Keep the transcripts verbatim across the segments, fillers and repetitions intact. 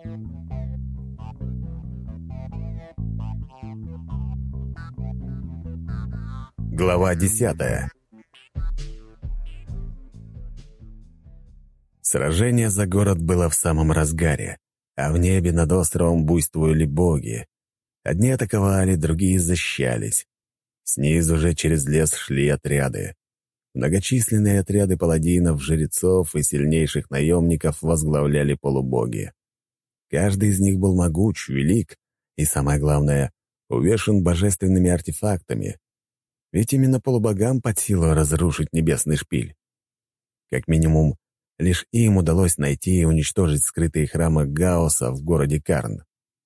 Глава десятая. Сражение за город было в самом разгаре, а в небе над островом буйствовали боги. Одни атаковали, другие защищались. Снизу же через лес шли отряды. Многочисленные отряды паладинов, жрецов и сильнейших наемников возглавляли полубоги. Каждый из них был могуч, велик и, самое главное, увешан божественными артефактами. Ведь именно полубогам под силу разрушить небесный шпиль. Как минимум, лишь им удалось найти и уничтожить скрытые храмы Гаоса в городе Карн.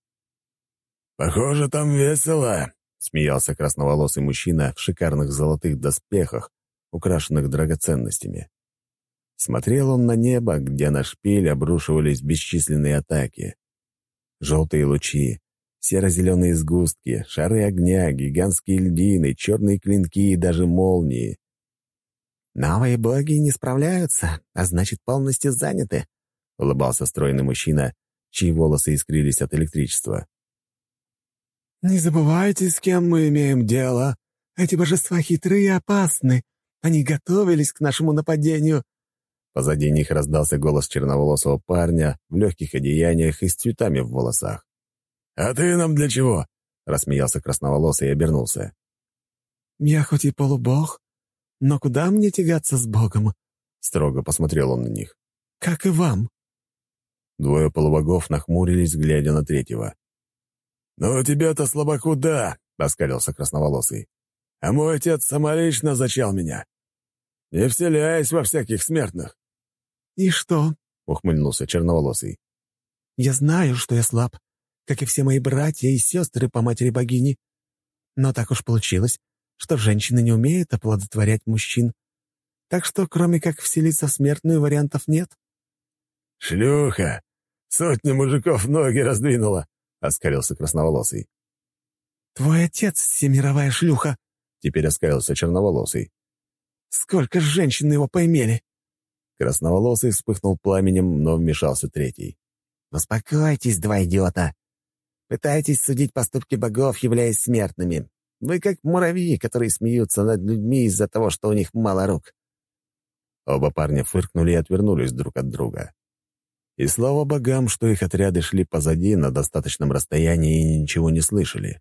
«Похоже, там весело», — смеялся красноволосый мужчина в шикарных золотых доспехах, украшенных драгоценностями. Смотрел он на небо, где на шпиль обрушивались бесчисленные атаки. Желтые лучи, серо-зеленые сгустки, шары огня, гигантские льдины, черные клинки и даже молнии. «Новые боги не справляются, а значит, полностью заняты», — улыбался стройный мужчина, чьи волосы искрились от электричества. «Не забывайте, с кем мы имеем дело. Эти божества хитрые и опасны. Они готовились к нашему нападению». Позади них раздался голос черноволосого парня в легких одеяниях и с цветами в волосах. «А ты нам для чего?» — рассмеялся красноволосый и обернулся. «Я хоть и полубог, но куда мне тягаться с Богом?» — строго посмотрел он на них. «Как и вам». Двое полубогов нахмурились, глядя на третьего. «Ну, тебя-то, слабаку, да», — оскалился красноволосый. «А мой отец самолично зачал меня. Не вселяясь во всяких смертных». «И что?» — ухмыльнулся черноволосый. «Я знаю, что я слаб, как и все мои братья и сестры по матери богини. Но так уж получилось, что женщины не умеют оплодотворять мужчин. Так что, кроме как вселиться в смертную, вариантов нет». «Шлюха! Сотни мужиков ноги раздвинула!» — оскалился красноволосый. «Твой отец — всемировая шлюха!» — теперь оскалился черноволосый. «Сколько женщин его поимели!» Красноволосый вспыхнул пламенем, но вмешался третий. «Успокойтесь, два идиота. Пытаетесь судить поступки богов, являясь смертными. Вы как муравьи, которые смеются над людьми из-за того, что у них мало рук». Оба парня фыркнули и отвернулись друг от друга. И слава богам, что их отряды шли позади на достаточном расстоянии и ничего не слышали.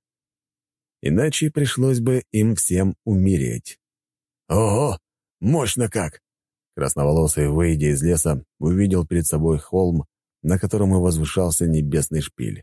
Иначе пришлось бы им всем умереть. «Ого! Мощно как!» Красноволосый, выйдя из леса, увидел перед собой холм, на котором и возвышался небесный шпиль.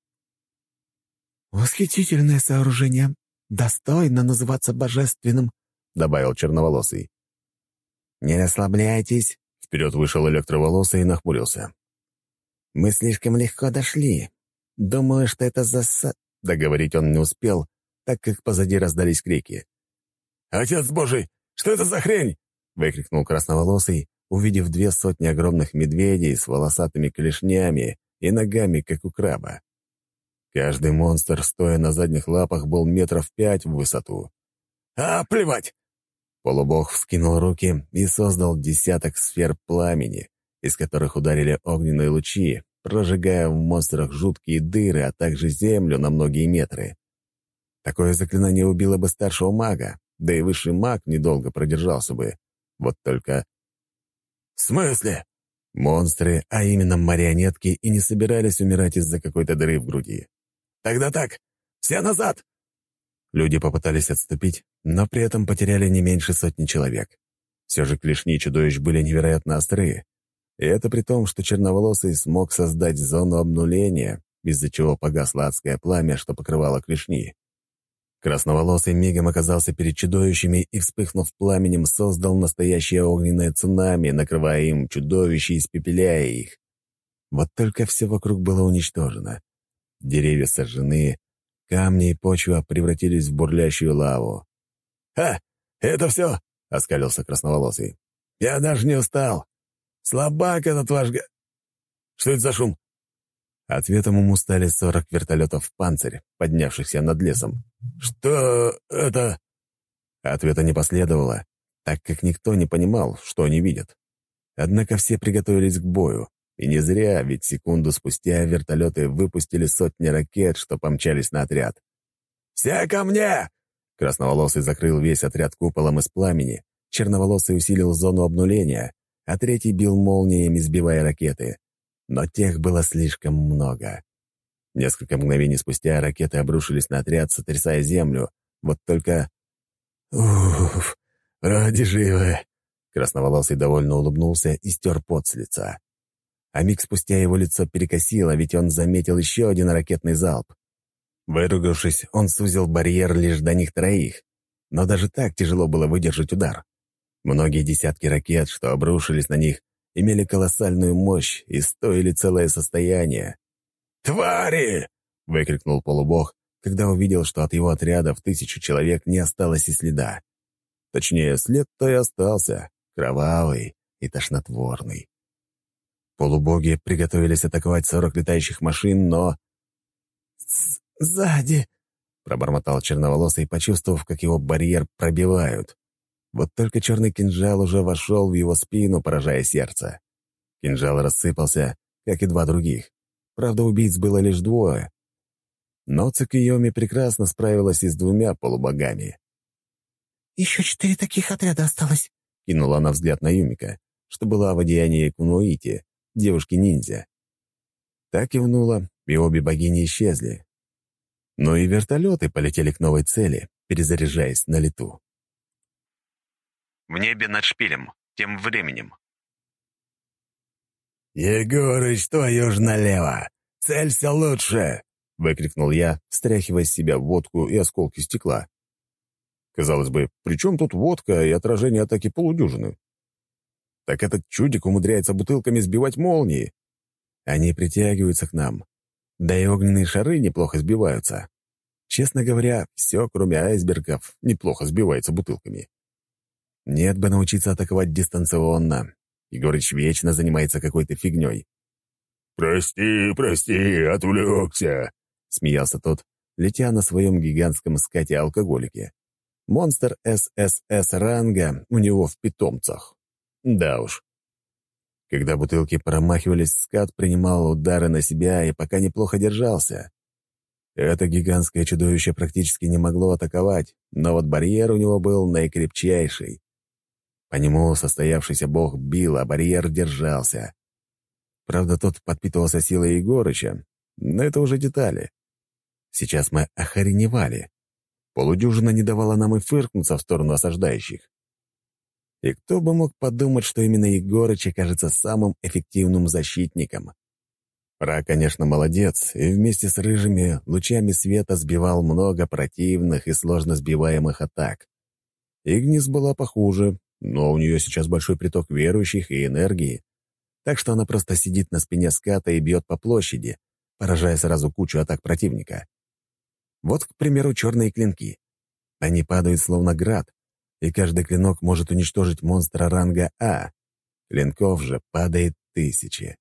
«Восхитительное сооружение. Достойно называться божественным», — добавил черноволосый. «Не расслабляйтесь», — вперед вышел электроволосый и нахмурился. «Мы слишком легко дошли. Думаю, что это заса...» Договорить он не успел, так как позади раздались крики. «Отец Божий, что это за хрень?» — выкрикнул красноволосый, увидев две сотни огромных медведей с волосатыми клешнями и ногами, как у краба. Каждый монстр, стоя на задних лапах, был метров пять в высоту. «А, плевать!» Полубог вскинул руки и создал десяток сфер пламени, из которых ударили огненные лучи, прожигая в монстрах жуткие дыры, а также землю на многие метры. Такое заклинание убило бы старшего мага, да и высший маг недолго продержался бы. Вот только... «В смысле?» Монстры, а именно марионетки, и не собирались умирать из-за какой-то дыры в груди. «Тогда так! Все назад!» Люди попытались отступить, но при этом потеряли не меньше сотни человек. Все же клешни чудовищ были невероятно острые. И это при том, что черноволосый смог создать зону обнуления, из-за чего погасло адское пламя, что покрывало клешни. Красноволосый мигом оказался перед чудовищами и, вспыхнув пламенем, создал настоящее огненное цунами, накрывая им чудовищ и испепеляя их. Вот только все вокруг было уничтожено. Деревья сожжены, камни и почва превратились в бурлящую лаву. «Ха! Это все!» — оскалился красноволосый. «Я даже не устал. Слабак этот ваш га...» «Что это за шум?» Ответом ему стали сорок вертолетов «Панцирь», поднявшихся над лесом. «Что это?» Ответа не последовало, так как никто не понимал, что они видят. Однако все приготовились к бою. И не зря, ведь секунду спустя вертолеты выпустили сотни ракет, что помчались на отряд. «Все ко мне!» Красноволосый закрыл весь отряд куполом из пламени, черноволосый усилил зону обнуления, а третий бил молниями, сбивая ракеты. Но тех было слишком много. Несколько мгновений спустя ракеты обрушились на отряд, сотрясая землю. Вот только... «Уф, вроде живы!» Красноволосый довольно улыбнулся и стер пот с лица. А миг спустя его лицо перекосило, ведь он заметил еще один ракетный залп. Выругавшись, он сузил барьер лишь до них троих. Но даже так тяжело было выдержать удар. Многие десятки ракет, что обрушились на них, имели колоссальную мощь и стоили целое состояние. «Твари!» — выкрикнул полубог, когда увидел, что от его отряда в тысячу человек не осталось и следа. Точнее, след-то и остался, кровавый и тошнотворный. Полубоги приготовились атаковать сорок летающих машин, но... «Сзади!» — пробормотал черноволосый, почувствовав, как его барьер пробивают. Вот только черный кинжал уже вошел в его спину, поражая сердце. Кинжал рассыпался, как и два других. Правда, убийц было лишь двое. Но Цукиоми прекрасно справилась и с двумя полубогами. «Еще четыре таких отряда осталось», — кинула она взгляд на Юмика, что была в одеянии Кунуити, девушки-ниндзя. Так кивнула, и обе богини исчезли. Но и вертолеты полетели к новой цели, перезаряжаясь на лету. В небе над шпилем, тем временем. «Егорыч, твою ж налево! Целься лучше!» — выкрикнул я, стряхивая с себя водку и осколки стекла. Казалось бы, при чем тут водка и отражение атаки полудюжины? Так этот чудик умудряется бутылками сбивать молнии. Они притягиваются к нам. Да и огненные шары неплохо сбиваются. Честно говоря, все, кроме айсбергов, неплохо сбивается бутылками. Нет бы научиться атаковать дистанционно. Егорыч вечно занимается какой-то фигней. «Прости, прости, отвлекся», — смеялся тот, летя на своем гигантском скате-алкоголике. Монстр эс эс эс ранга у него в питомцах. Да уж. Когда бутылки промахивались, скат принимал удары на себя и пока неплохо держался. Это гигантское чудовище практически не могло атаковать, но вот барьер у него был наикрепчайший. По нему состоявшийся бог бил, а барьер держался. Правда, тот подпитывался силой Егорыча, но это уже детали. Сейчас мы охреневали. Полудюжина не давала нам и фыркнуться в сторону осаждающих. И кто бы мог подумать, что именно Егорыч окажется самым эффективным защитником. Ра, конечно, молодец, и вместе с рыжими лучами света сбивал много противных и сложно сбиваемых атак. Игнис была похуже, но у нее сейчас большой приток верующих и энергии, так что она просто сидит на спине ската и бьет по площади, поражая сразу кучу атак противника. Вот, к примеру, черные клинки. Они падают словно град, и каждый клинок может уничтожить монстра ранга А. Клинков же падает тысячи.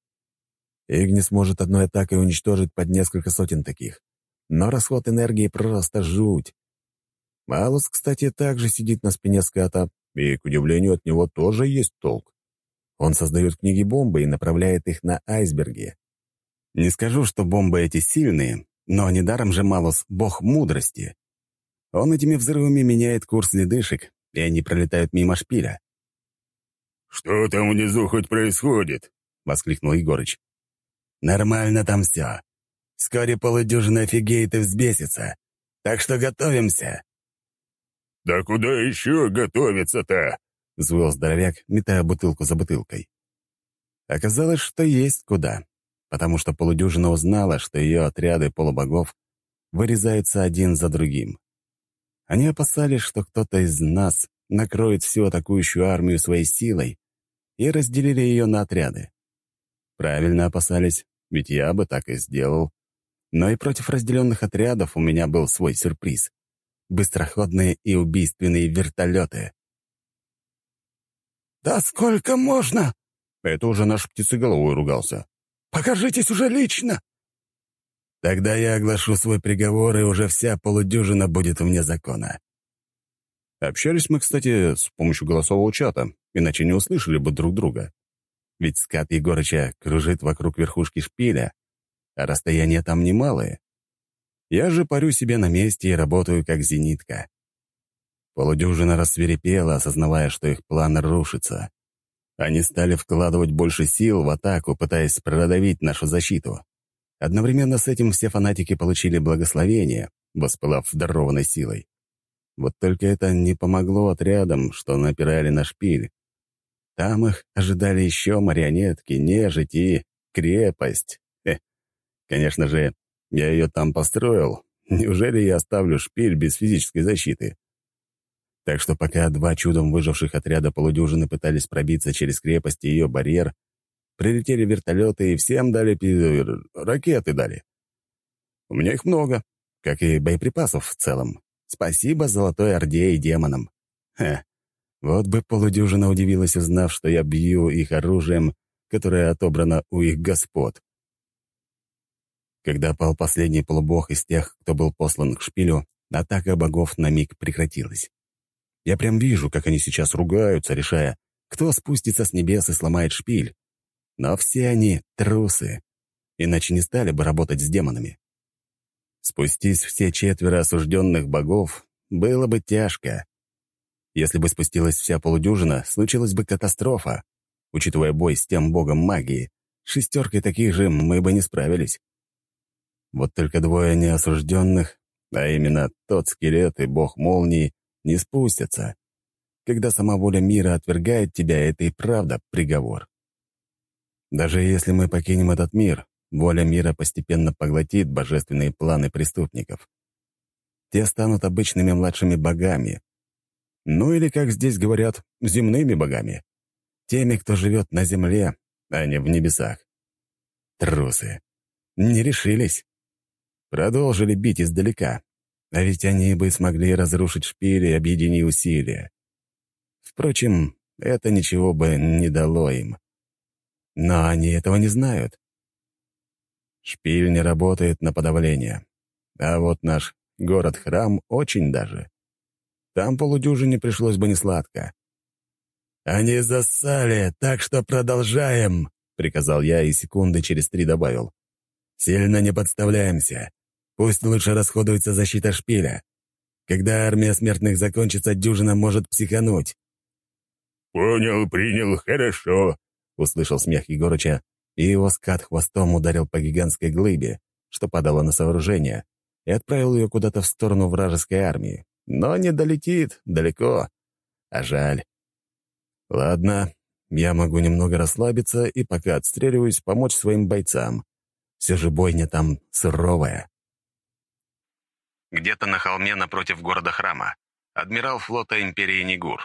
Игнис может одной атакой уничтожить под несколько сотен таких. Но расход энергии просто жуть. Малус, кстати, также сидит на спине ската, и, к удивлению, от него тоже есть толк. Он создает книги-бомбы и направляет их на айсберги. Не скажу, что бомбы эти сильные, но недаром же Малус — бог мудрости. Он этими взрывами меняет курс ледышек, и они пролетают мимо шпиля. «Что там внизу хоть происходит?» — воскликнул Егорыч. «Нормально там все. Вскоре полудюжина офигеет и взбесится. Так что готовимся». «Да куда еще готовиться-то?» — взвыл здоровяк, метая бутылку за бутылкой. Оказалось, что есть куда, потому что полудюжина узнала, что ее отряды полубогов вырезаются один за другим. Они опасались, что кто-то из нас накроет всю атакующую армию своей силой, и разделили ее на отряды. Правильно опасались, ведь я бы так и сделал. Но и против разделенных отрядов у меня был свой сюрприз — быстроходные и убийственные вертолеты. «Да сколько можно?» Это уже наш птицеголовый ругался. «Покажитесь уже лично!» «Тогда я оглашу свой приговор, и уже вся полудюжина будет вне закона». Общались мы, кстати, с помощью голосового чата, иначе не услышали бы друг друга. Ведь скат Егорыча кружит вокруг верхушки шпиля, а расстояние там немалое. Я же парю себе на месте и работаю как зенитка. Полудюжина рассвирепела, осознавая, что их план рушится. Они стали вкладывать больше сил в атаку, пытаясь продавить нашу защиту. Одновременно с этим все фанатики получили благословение, воспылав дарованной силой. Вот только это не помогло отрядам, что напирали на шпиль. Там их ожидали еще марионетки, нежить и крепость. Хе. Конечно же, я ее там построил. Неужели я оставлю шпиль без физической защиты? Так что пока два чудом выживших отряда полудюжины пытались пробиться через крепость и ее барьер, прилетели вертолеты и всем дали пи... ракеты дали. У меня их много, как и боеприпасов в целом. Спасибо Золотой Орде и демонам. Ха, вот бы полудюжина удивилась, узнав, что я бью их оружием, которое отобрано у их господ. Когда пал последний полубог из тех, кто был послан к шпилю, атака богов на миг прекратилась. Я прям вижу, как они сейчас ругаются, решая, кто спустится с небес и сломает шпиль. Но все они трусы, иначе не стали бы работать с демонами. Спустись все четверо осужденных богов, было бы тяжко. Если бы спустилась вся полудюжина, случилась бы катастрофа. Учитывая бой с тем богом магии, шестеркой таких же мы бы не справились. Вот только двое неосужденных, а именно тот скелет и бог молнии, не спустятся. Когда сама воля мира отвергает тебя, это и правда приговор. Даже если мы покинем этот мир, воля мира постепенно поглотит божественные планы преступников. Те станут обычными младшими богами. Ну или, как здесь говорят, земными богами. Теми, кто живет на земле, а не в небесах. Трусы. Не решились. Продолжили бить издалека. А ведь они бы смогли разрушить шпиль и объединить усилия. Впрочем, это ничего бы не дало им. Но они этого не знают. Шпиль не работает на подавление. А вот наш город-храм очень даже. Там полудюжине пришлось бы несладко. «Они зассали, так что продолжаем», — приказал я и секунды через три добавил. «Сильно не подставляемся. Пусть лучше расходуется защита шпиля. Когда армия смертных закончится, дюжина может психануть». «Понял, принял, хорошо», — услышал смех Егорыча, и его скат хвостом ударил по гигантской глыбе, что падало на сооружение, и отправил ее куда-то в сторону вражеской армии. Но не долетит далеко. А жаль. Ладно, я могу немного расслабиться и, пока отстреливаюсь, помочь своим бойцам. Все же бойня там суровая. Где-то на холме напротив города-храма. Адмирал флота империи Нигур.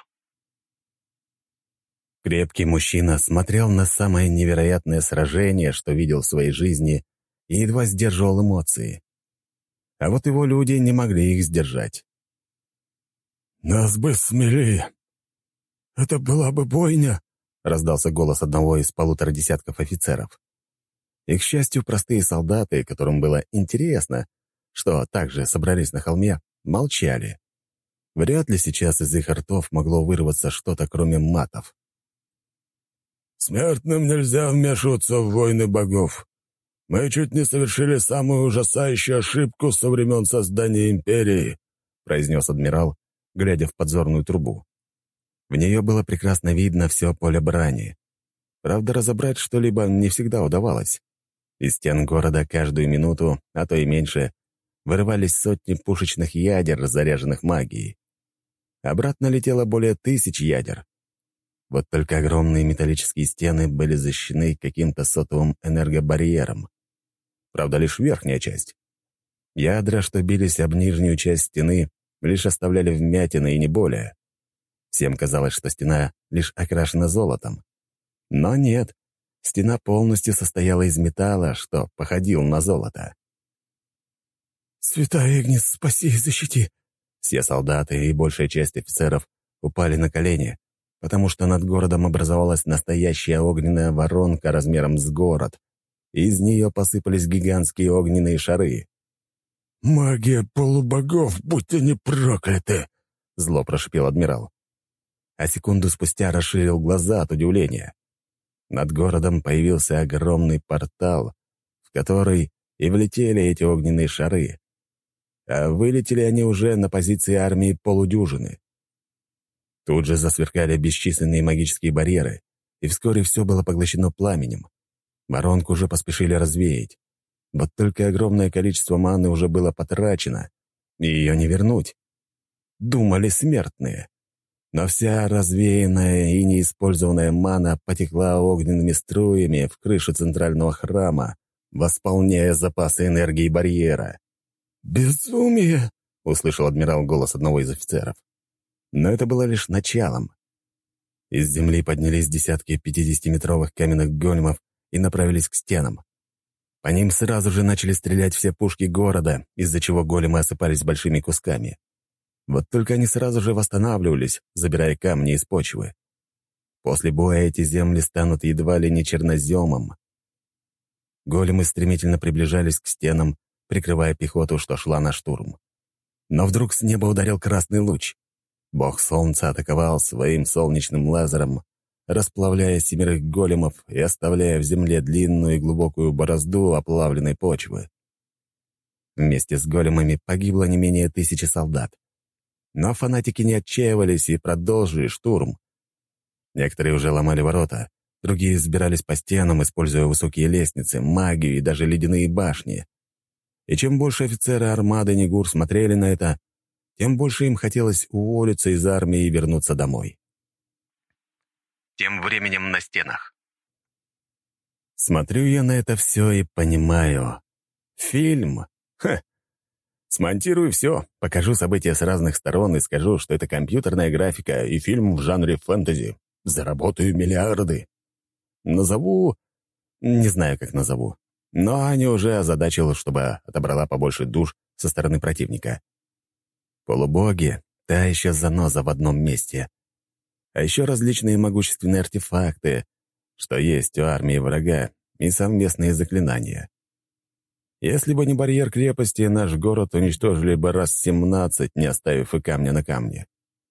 Крепкий мужчина смотрел на самое невероятное сражение, что видел в своей жизни, и едва сдерживал эмоции. А вот его люди не могли их сдержать. «Нас бы смели. Это была бы бойня», — раздался голос одного из полутора десятков офицеров. И, к счастью, простые солдаты, которым было интересно, что также собрались на холме, молчали. Вряд ли сейчас из их ртов могло вырваться что-то, кроме матов. «Смертным нельзя вмешиваться в войны богов. Мы чуть не совершили самую ужасающую ошибку со времен создания империи», — произнес адмирал, глядя в подзорную трубу. В нее было прекрасно видно все поле брани. Правда, разобрать что-либо не всегда удавалось. Из стен города каждую минуту, а то и меньше, вырывались сотни пушечных ядер, заряженных магией. Обратно летело более тысяч ядер. Вот только огромные металлические стены были защищены каким-то сотовым энергобарьером. Правда, лишь верхняя часть. Ядра, что бились об нижнюю часть стены, лишь оставляли вмятины и не более. Всем казалось, что стена лишь окрашена золотом. Но нет, стена полностью состояла из металла, что походил на золото. «Святая Игнис, спаси и защити!» Все солдаты и большая часть офицеров упали на колени, потому что над городом образовалась настоящая огненная воронка размером с город, и из нее посыпались гигантские огненные шары. «Магия полубогов, будь они прокляты!» — зло прошипел адмирал. А секунду спустя расширил глаза от удивления. Над городом появился огромный портал, в который и влетели эти огненные шары. А вылетели они уже на позиции армии полудюжины. Тут же засверкали бесчисленные магические барьеры, и вскоре все было поглощено пламенем. Воронку уже поспешили развеять. Вот только огромное количество маны уже было потрачено, и ее не вернуть. Думали смертные. Но вся развеянная и неиспользованная мана потекла огненными струями в крышу центрального храма, восполняя запасы энергии барьера. «Безумие!» — услышал адмирал голос одного из офицеров. Но это было лишь началом. Из земли поднялись десятки пятидесятиметровых каменных големов и направились к стенам. По ним сразу же начали стрелять все пушки города, из-за чего големы осыпались большими кусками. Вот только они сразу же восстанавливались, забирая камни из почвы. После боя эти земли станут едва ли не черноземом. Големы стремительно приближались к стенам, прикрывая пехоту, что шла на штурм. Но вдруг с неба ударил красный луч. Бог солнца атаковал своим солнечным лазером, расплавляя семерых големов и оставляя в земле длинную и глубокую борозду оплавленной почвы. Вместе с големами погибло не менее тысячи солдат. Но фанатики не отчаивались и продолжили штурм. Некоторые уже ломали ворота, другие взбирались по стенам, используя высокие лестницы, магию и даже ледяные башни. И чем больше офицеры армады Нигур смотрели на это, тем больше им хотелось уволиться из армии и вернуться домой. Тем временем на стенах. Смотрю я на это все и понимаю. Фильм? Ха! Смонтирую все, покажу события с разных сторон и скажу, что это компьютерная графика и фильм в жанре фэнтези. Заработаю миллиарды. Назову... Не знаю, как назову. Но Аня уже озадачила, чтобы отобрала побольше душ со стороны противника. Полубоги — та еще заноза в одном месте. А еще различные могущественные артефакты, что есть у армии врага, и совместные заклинания. Если бы не барьер крепости, наш город уничтожили бы раз семнадцать, не оставив и камня на камне.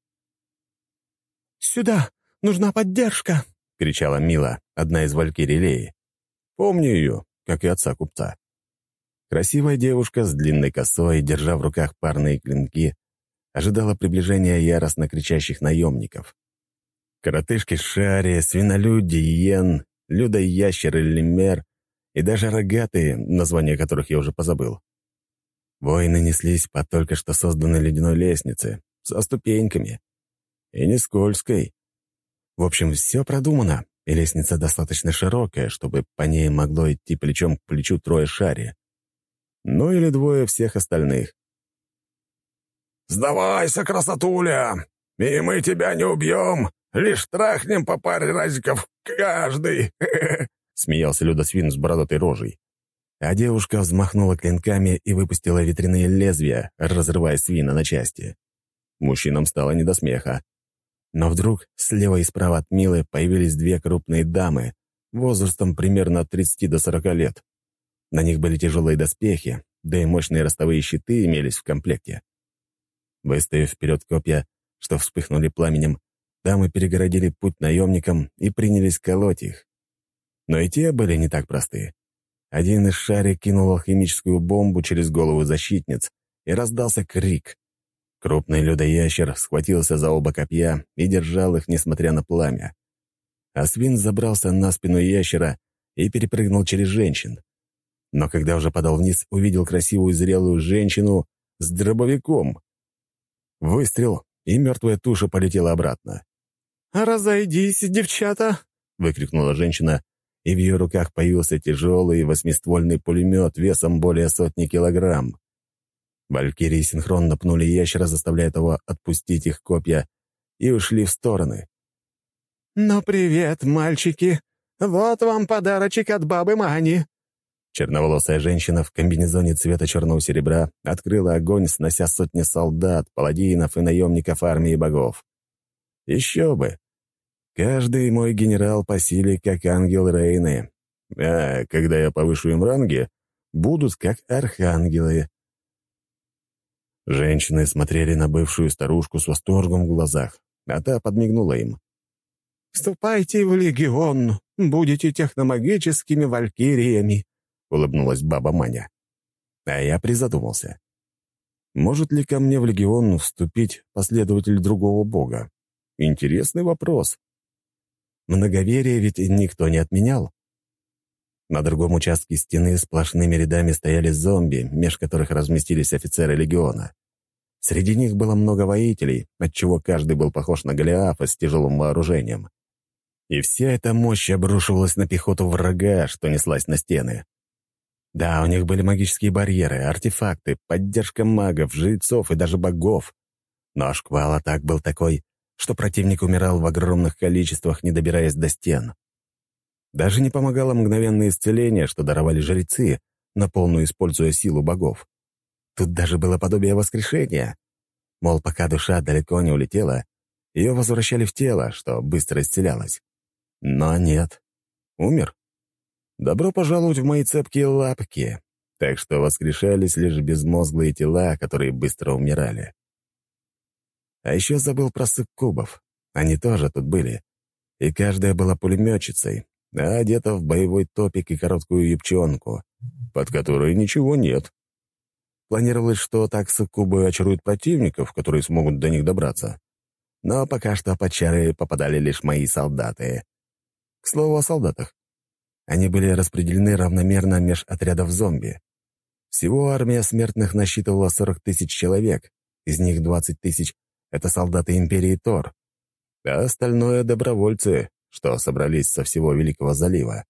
«Сюда! Нужна поддержка!» — кричала Мила, одна из валькирий Леи. Помню ее, как и отца купца. Красивая девушка с длинной косой, держа в руках парные клинки, ожидала приближения яростно кричащих наемников. Коротышки Шари, свинолюди, Йен, Люда-ящер и Лемер, и даже рогатые, названия которых я уже позабыл. Воины неслись по только что созданной ледяной лестнице, со ступеньками. И не скользкой. В общем, все продумано, и лестница достаточно широкая, чтобы по ней могло идти плечом к плечу трое Шари. Ну или двое всех остальных. «Сдавайся, красотуля, и мы тебя не убьем, лишь трахнем по паре разиков каждый!» — смеялся Людосвин с бородатой рожей. А девушка взмахнула клинками и выпустила ветряные лезвия, разрывая свина на части. Мужчинам стало не до смеха. Но вдруг слева и справа от Милы появились две крупные дамы, возрастом примерно от тридцати до сорока лет. На них были тяжелые доспехи, да и мощные ростовые щиты имелись в комплекте. Выставив вперед копья, что вспыхнули пламенем, дамы перегородили путь наемникам и принялись колоть их. Но и те были не так просты. Один из Шари кинул алхимическую бомбу через голову защитниц, и раздался крик. Крупный людоящер схватился за оба копья и держал их, несмотря на пламя. А свин забрался на спину ящера и перепрыгнул через женщин. Но когда уже падал вниз, увидел красивую зрелую женщину с дробовиком. Выстрел, и мертвая туша полетела обратно. «Разойдись, девчата!» — выкрикнула женщина, и в ее руках появился тяжелый восьмиствольный пулемет весом более сотни килограмм. Валькирии синхронно пнули ящера, заставляя того отпустить их копья, и ушли в стороны. «Ну, привет, мальчики! Вот вам подарочек от бабы Мани!» Черноволосая женщина в комбинезоне цвета черного серебра открыла огонь, снося сотни солдат, паладинов и наемников армии богов. Еще бы! Каждый мой генерал по силе, как ангел Рейны. А когда я повышу им ранги, будут как архангелы. Женщины смотрели на бывшую старушку с восторгом в глазах, а та подмигнула им. «Вступайте в легион, будете техномагическими валькириями», — улыбнулась баба Маня. А я призадумался. Может ли ко мне в легион вступить последователь другого бога? Интересный вопрос. Многоверие ведь никто не отменял. На другом участке стены сплошными рядами стояли зомби, меж которых разместились офицеры легиона. Среди них было много воителей, отчего каждый был похож на Голиафа с тяжелым вооружением. И вся эта мощь обрушивалась на пехоту врага, что неслась на стены. Да, у них были магические барьеры, артефакты, поддержка магов, жрецов и даже богов. Но шквал атак был такой, что противник умирал в огромных количествах, не добираясь до стен. Даже не помогало мгновенное исцеление, что даровали жрецы, на полную используя силу богов. Тут даже было подобие воскрешения. Мол, пока душа далеко не улетела, ее возвращали в тело, что быстро исцелялось. Но нет. Умер. Добро пожаловать в мои цепкие лапки. Так что воскрешались лишь безмозглые тела, которые быстро умирали. А еще забыл про суккубов. Они тоже тут были. И каждая была пулеметчицей, а одета в боевой топик и короткую юбчонку, под которой ничего нет. Планировалось, что так суккубы очаруют противников, которые смогут до них добраться. Но пока что под чары попадали лишь мои солдаты. К слову о солдатах. Они были распределены равномерно меж отрядов зомби. Всего армия смертных насчитывала сорок тысяч человек, из них двадцать тысяч — это солдаты Империи Тор, а остальное — добровольцы, что собрались со всего Великого залива.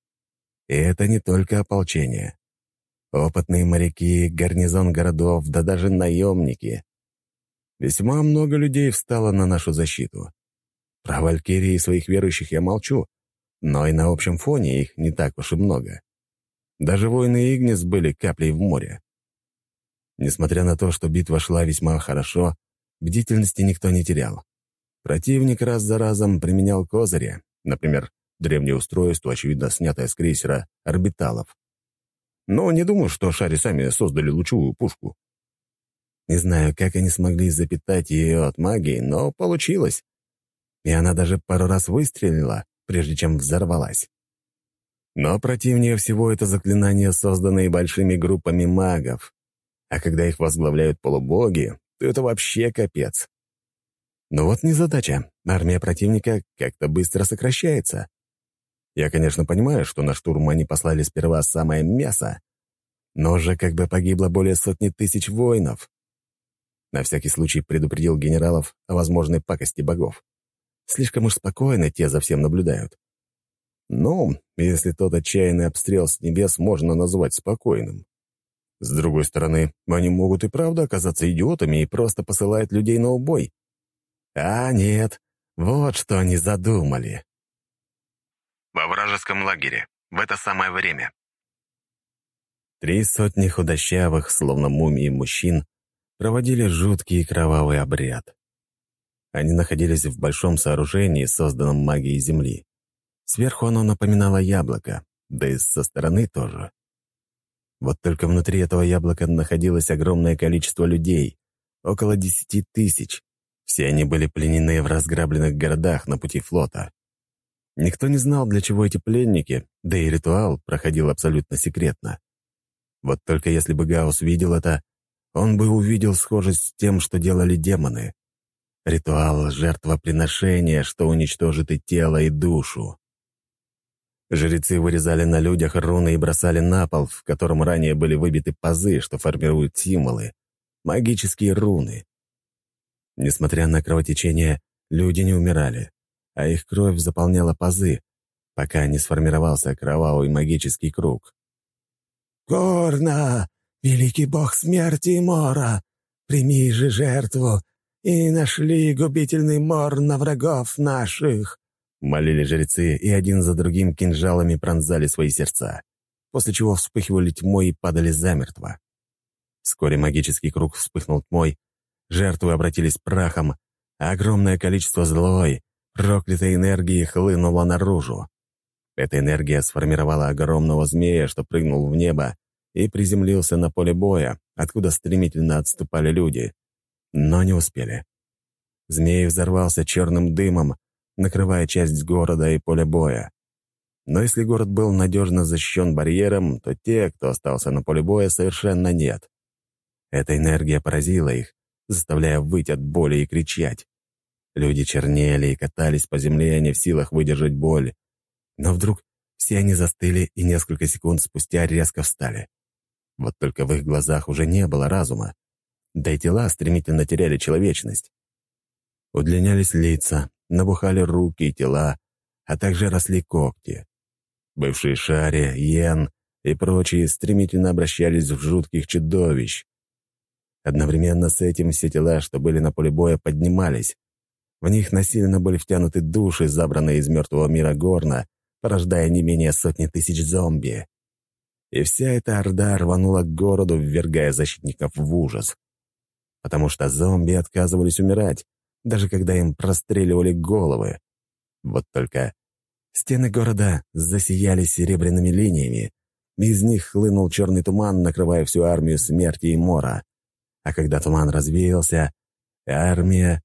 И это не только ополчение. Опытные моряки, гарнизон городов, да даже наемники. Весьма много людей встало на нашу защиту. Про валькирии и своих верующих я молчу, но и на общем фоне их не так уж и много. Даже воины Игнис были каплей в море. Несмотря на то, что битва шла весьма хорошо, бдительности никто не терял. Противник раз за разом применял козыри, например, древнее устройство, очевидно, снятое с крейсера «Орбиталов». Но не думаю, что шари сами создали лучевую пушку. Не знаю, как они смогли запитать ее от магии, но получилось. И она даже пару раз выстрелила, прежде чем взорвалась. Но противнее всего это заклинания, созданные большими группами магов. А когда их возглавляют полубоги, то это вообще капец. Но вот незадача. Армия противника как-то быстро сокращается. Я, конечно, понимаю, что на штурм они послали сперва самое мясо, но уже как бы погибло более сотни тысяч воинов. На всякий случай предупредил генералов о возможной пакости богов. Слишком уж спокойно те за всем наблюдают. Ну, если тот отчаянный обстрел с небес можно назвать спокойным. С другой стороны, они могут и правда оказаться идиотами и просто посылают людей на убой. А нет, вот что они задумали. Во вражеском лагере. В это самое время. Три сотни худощавых, словно мумии мужчин, проводили жуткий и кровавый обряд. Они находились в большом сооружении, созданном магией Земли. Сверху оно напоминало яблоко, да и со стороны тоже. Вот только внутри этого яблока находилось огромное количество людей, около десяти тысяч. Все они были пленены в разграбленных городах на пути флота. Никто не знал, для чего эти пленники, да и ритуал проходил абсолютно секретно. Вот только если бы Гаус видел это, он бы увидел схожесть с тем, что делали демоны. Ритуал жертвоприношения, что уничтожит и тело, и душу. Жрецы вырезали на людях руны и бросали на пол, в котором ранее были выбиты пазы, что формируют символы, магические руны. Несмотря на кровотечение, люди не умирали, а их кровь заполняла пазы, пока не сформировался кровавый магический круг. «Горна, великий бог смерти и мора, прими же жертву, и нашли губительный мор на врагов наших!» Молили жрецы, и один за другим кинжалами пронзали свои сердца, после чего вспыхивали тьмой и падали замертво. Вскоре магический круг вспыхнул тьмой, жертвы обратились прахом, а огромное количество злой, проклятой энергии хлынуло наружу. Эта энергия сформировала огромного змея, что прыгнул в небо и приземлился на поле боя, откуда стремительно отступали люди. Но не успели. Змей взорвался черным дымом, накрывая часть города и поля боя. Но если город был надежно защищен барьером, то те, кто остался на поле боя, совершенно нет. Эта энергия поразила их, заставляя выть от боли и кричать. Люди чернели и катались по земле, не в силах выдержать боль. Но вдруг все они застыли и несколько секунд спустя резко встали. Вот только в их глазах уже не было разума, да и тела стремительно теряли человечность. Удлинялись лица, набухали руки и тела, а также росли когти. Бывшие Шари, Йен и прочие стремительно обращались в жутких чудовищ. Одновременно с этим все тела, что были на поле боя, поднимались. В них насильно были втянуты души, забранные из мертвого мира Горна, порождая не менее сотни тысяч зомби. И вся эта орда рванула к городу, ввергая защитников в ужас. Потому что зомби отказывались умирать, даже когда им простреливали головы. Вот только стены города засияли серебряными линиями, из них хлынул черный туман, накрывая всю армию смерти и мора. А когда туман развеялся, армия...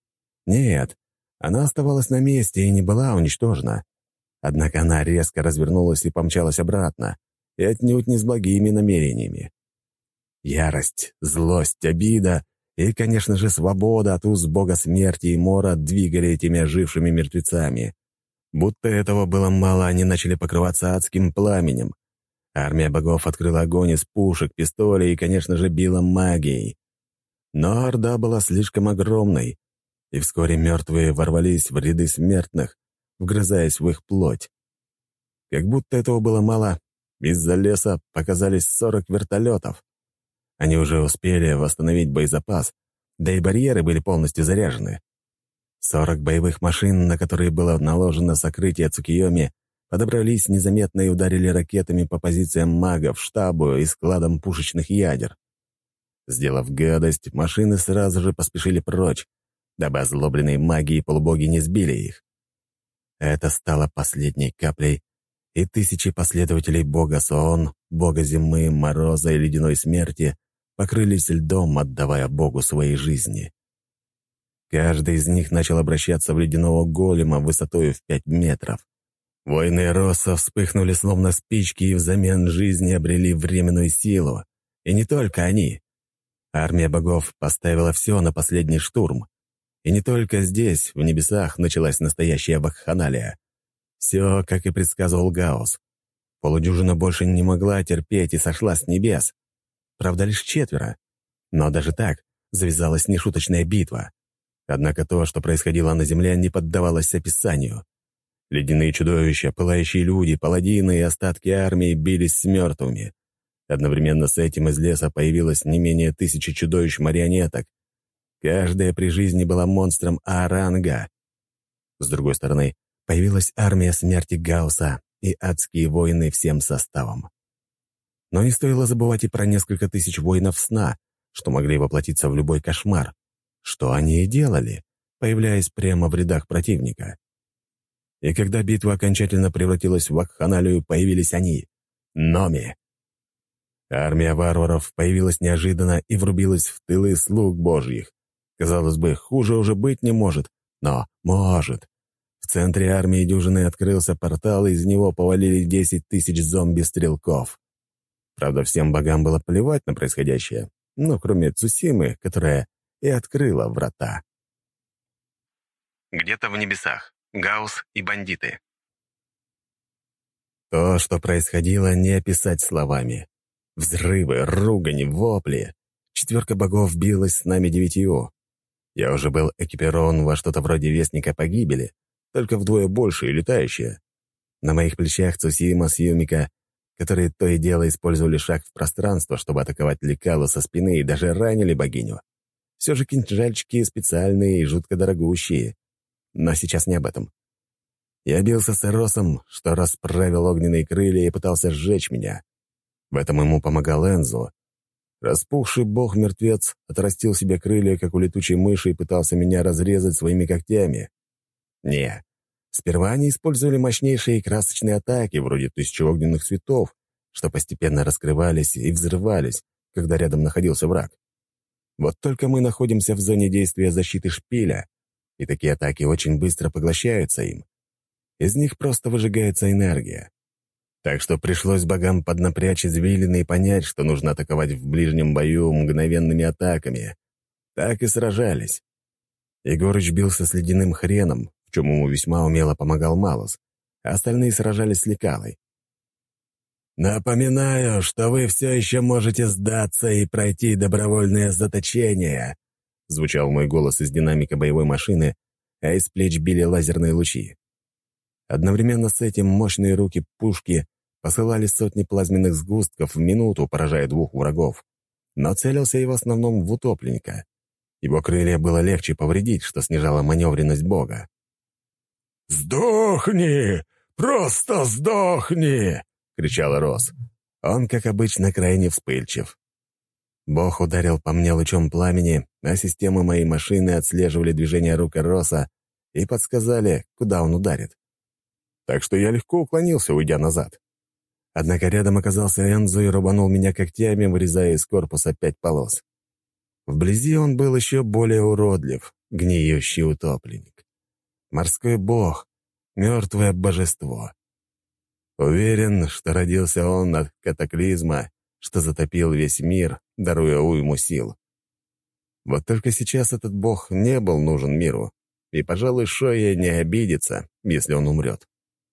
Нет, она оставалась на месте и не была уничтожена. Однако она резко развернулась и помчалась обратно, и отнюдь не с благими намерениями. Ярость, злость, обида и, конечно же, свобода от уз бога смерти и мора двигали этими ожившими мертвецами. Будто этого было мало, они начали покрываться адским пламенем. Армия богов открыла огонь из пушек, пистолей и, конечно же, била магией. Но орда была слишком огромной, и вскоре мертвые ворвались в ряды смертных, вгрызаясь в их плоть. Как будто этого было мало, из-за леса показались сорок вертолетов. Они уже успели восстановить боезапас, да и барьеры были полностью заряжены. Сорок боевых машин, на которые было наложено сокрытие Цукиоми, подобрались незаметно и ударили ракетами по позициям магов, штабу и складам пушечных ядер. Сделав гадость, машины сразу же поспешили прочь, дабы озлобленные маги и полубоги не сбили их. Это стало последней каплей, и тысячи последователей бога Соон, бога зимы, мороза и ледяной смерти покрылись льдом, отдавая богу своей жизни. Каждый из них начал обращаться в ледяного голема высотой в пять метров. Воины Росса вспыхнули словно спички и взамен жизни обрели временную силу. И не только они. Армия богов поставила все на последний штурм. И не только здесь, в небесах, началась настоящая вакханалия. Все, как и предсказывал Гаус. Полудюжина больше не могла терпеть и сошла с небес. Правда, лишь четверо. Но даже так завязалась нешуточная битва. Однако то, что происходило на земле, не поддавалось описанию. Ледяные чудовища, пылающие люди, паладины и остатки армии бились с мертвыми. Одновременно с этим из леса появилось не менее тысячи чудовищ-марионеток. Каждая при жизни была монстром А-ранга. С другой стороны, появилась армия смерти Гаусса и адские воины всем составом. Но не стоило забывать и про несколько тысяч воинов сна, что могли воплотиться в любой кошмар. Что они и делали, появляясь прямо в рядах противника. И когда битва окончательно превратилась в вакханалию, появились они — Номи. Армия варваров появилась неожиданно и врубилась в тылы слуг божьих. Казалось бы, хуже уже быть не может, но может. В центре армии дюжины открылся портал, и из него повалили десять тысяч зомби-стрелков. Правда, всем богам было плевать на происходящее, ну, кроме Цусимы, которая и открыла врата. Где-то в небесах. Гаус и бандиты. То, что происходило, не описать словами. Взрывы, ругань, вопли. Четверка богов билась с нами девятью. Я уже был экипирован во что-то вроде вестника погибели, только вдвое больше и летающее. На моих плечах Цусима с Юмика, которые то и дело использовали шаг в пространство, чтобы атаковать лекалу со спины и даже ранили богиню. Все же кинжальчики специальные и жутко дорогущие. Но сейчас не об этом. Я бился с Эросом, что расправил огненные крылья и пытался сжечь меня. В этом ему помогал Энзо. Распухший бог-мертвец отрастил себе крылья, как у летучей мыши, и пытался меня разрезать своими когтями. Не, сперва они использовали мощнейшие красочные атаки, вроде тысячи огненных цветов, что постепенно раскрывались и взрывались, когда рядом находился враг. Вот только мы находимся в зоне действия защиты шпиля, и такие атаки очень быстро поглощаются им. Из них просто выжигается энергия. Так что пришлось богам поднапрячь извилины и понять, что нужно атаковать в ближнем бою мгновенными атаками. Так и сражались. Егорыч бился с ледяным хреном, в чем ему весьма умело помогал Малус, а остальные сражались с Лекалой. «Напоминаю, что вы все еще можете сдаться и пройти добровольное заточение», — звучал мой голос из динамика боевой машины, а из плеч били лазерные лучи. Одновременно с этим мощные руки пушки посылали сотни плазменных сгустков в минуту, поражая двух врагов, но целился и в основном в утопленника. Его крылья было легче повредить, что снижало маневренность бога. «Сдохни! Просто сдохни!» — кричал Рос. Он, как обычно, крайне вспыльчив. Бог ударил по мне лучом пламени, а системы моей машины отслеживали движение рук Роса и подсказали, куда он ударит. Так что я легко уклонился, уйдя назад. Однако рядом оказался Энзо и рубанул меня когтями, вырезая из корпуса пять полос. Вблизи он был еще более уродлив, гниющий утопленник. Морской бог, мертвое божество. Уверен, что родился он от катаклизма, что затопил весь мир, даруя уйму сил. Вот только сейчас этот бог не был нужен миру, и, пожалуй, Шоя не обидится, если он умрет.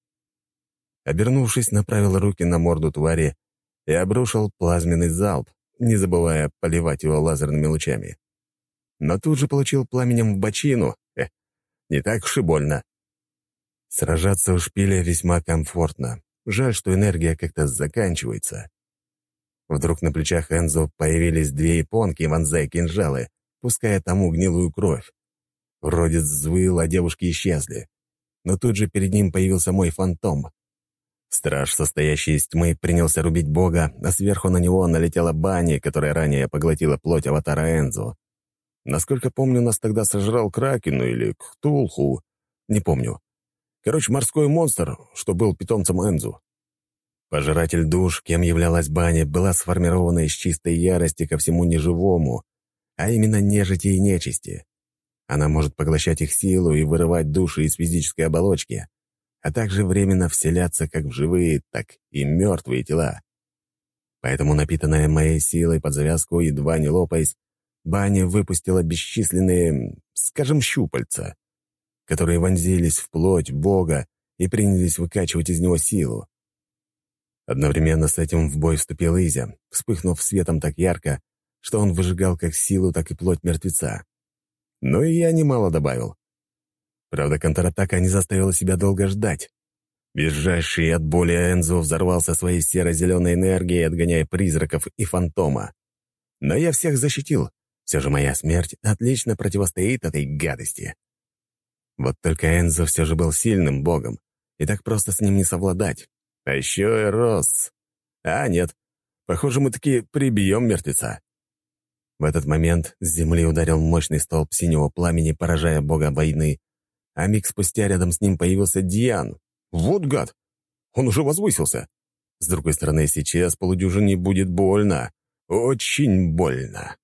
Обернувшись, направил руки на морду твари и обрушил плазменный залп, не забывая поливать его лазерными лучами. Но тут же получил пламенем в бочину. Э, не так уж и больно. Сражаться у шпиля весьма комфортно. Жаль, что энергия как-то заканчивается. Вдруг на плечах Энзо появились две японки, вонзая кинжалы, пуская тому гнилую кровь. Уродец взвыл, а девушки исчезли. Но тут же перед ним появился мой фантом. Страж, состоящий из тьмы, принялся рубить бога, а сверху на него налетела Бани, которая ранее поглотила плоть аватара Энзо. Насколько помню, нас тогда сожрал Кракену или Ктулху, не помню. Короче, морской монстр, что был питомцем Энзо. Пожиратель душ, кем являлась Бани, была сформирована из чистой ярости ко всему неживому, а именно нежити и нечисти. Она может поглощать их силу и вырывать души из физической оболочки, а также временно вселяться как в живые, так и мертвые тела. Поэтому, напитанная моей силой под завязку, едва не лопаясь, Баня выпустила бесчисленные, скажем, щупальца, которые вонзились в плоть бога и принялись выкачивать из него силу. Одновременно с этим в бой вступил Изя, вспыхнув светом так ярко, что он выжигал как силу, так и плоть мертвеца. Ну и я немало добавил. Правда, контратака не заставила себя долго ждать. Визжащий от боли Энзо взорвался своей серо-зеленой энергией, отгоняя призраков и фантома. Но я всех защитил. Все же моя смерть отлично противостоит этой гадости. Вот только Энзо все же был сильным богом, и так просто с ним не совладать. А еще и Рос. А нет, похоже, мы таки прибьем мертвеца. В этот момент с земли ударил мощный столб синего пламени, поражая бога войны, а миг спустя рядом с ним появился Диан. Вот гад! Он уже возвысился. С другой стороны, сейчас полудюжине будет больно. Очень больно.